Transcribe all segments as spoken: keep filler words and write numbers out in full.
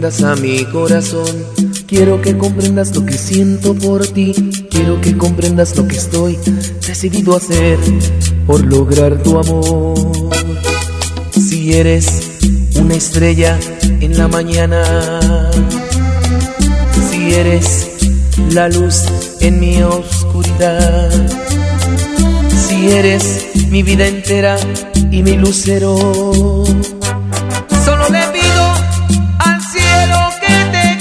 comprendas a mi corazón. Quiero que comprendas lo que siento por ti. Quiero que comprendas lo que estoy decidido a hacer por lograr tu amor. Si eres una estrella en la mañana, si eres la luz en mi oscuridad, si eres mi vida entera y mi lucero, solo le pido al cielo que te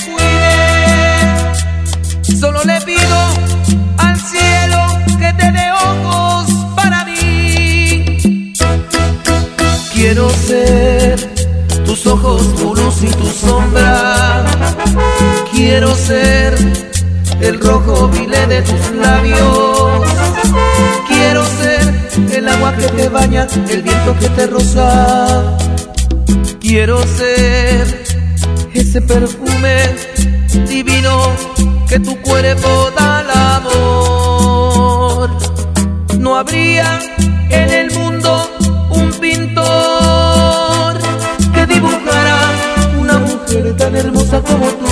cuide. Solo le pido al cielo que te dé ojos para mí. Quiero ser tus ojos, tu luz y tu sombra. Quiero ser el rojo vile de tus labios. Quiero ser el agua que te baña, el viento que te roza. Quiero ser ese perfume divino que tu cuerpo da al amor. No habría en el mundo un pintor que dibujara una mujer tan hermosa como tú.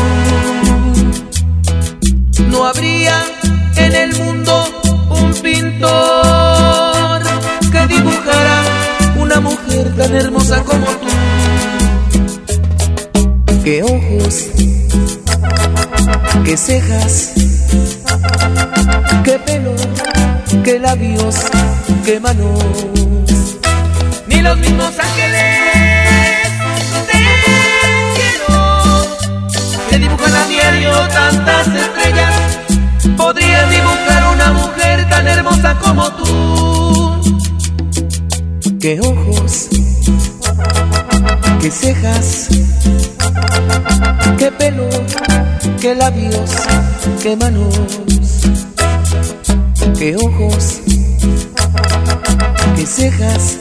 No habría en el mundo un pintor que dibujara una mujer tan hermosa como tú. Qué ojos, qué cejas, qué pelo, qué labios, qué manos. Ni los mismos ángeles del cielo que dibujan a diario tantas estrellas podrían dibujar una mujer tan hermosa como tú. Qué ojos, qué cejas, qué pelo, qué labios, qué manos. Qué ojos, qué cejas,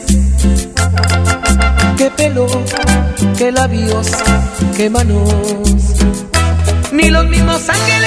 qué pelo, qué labios, qué manos. Ni los mismos ángeles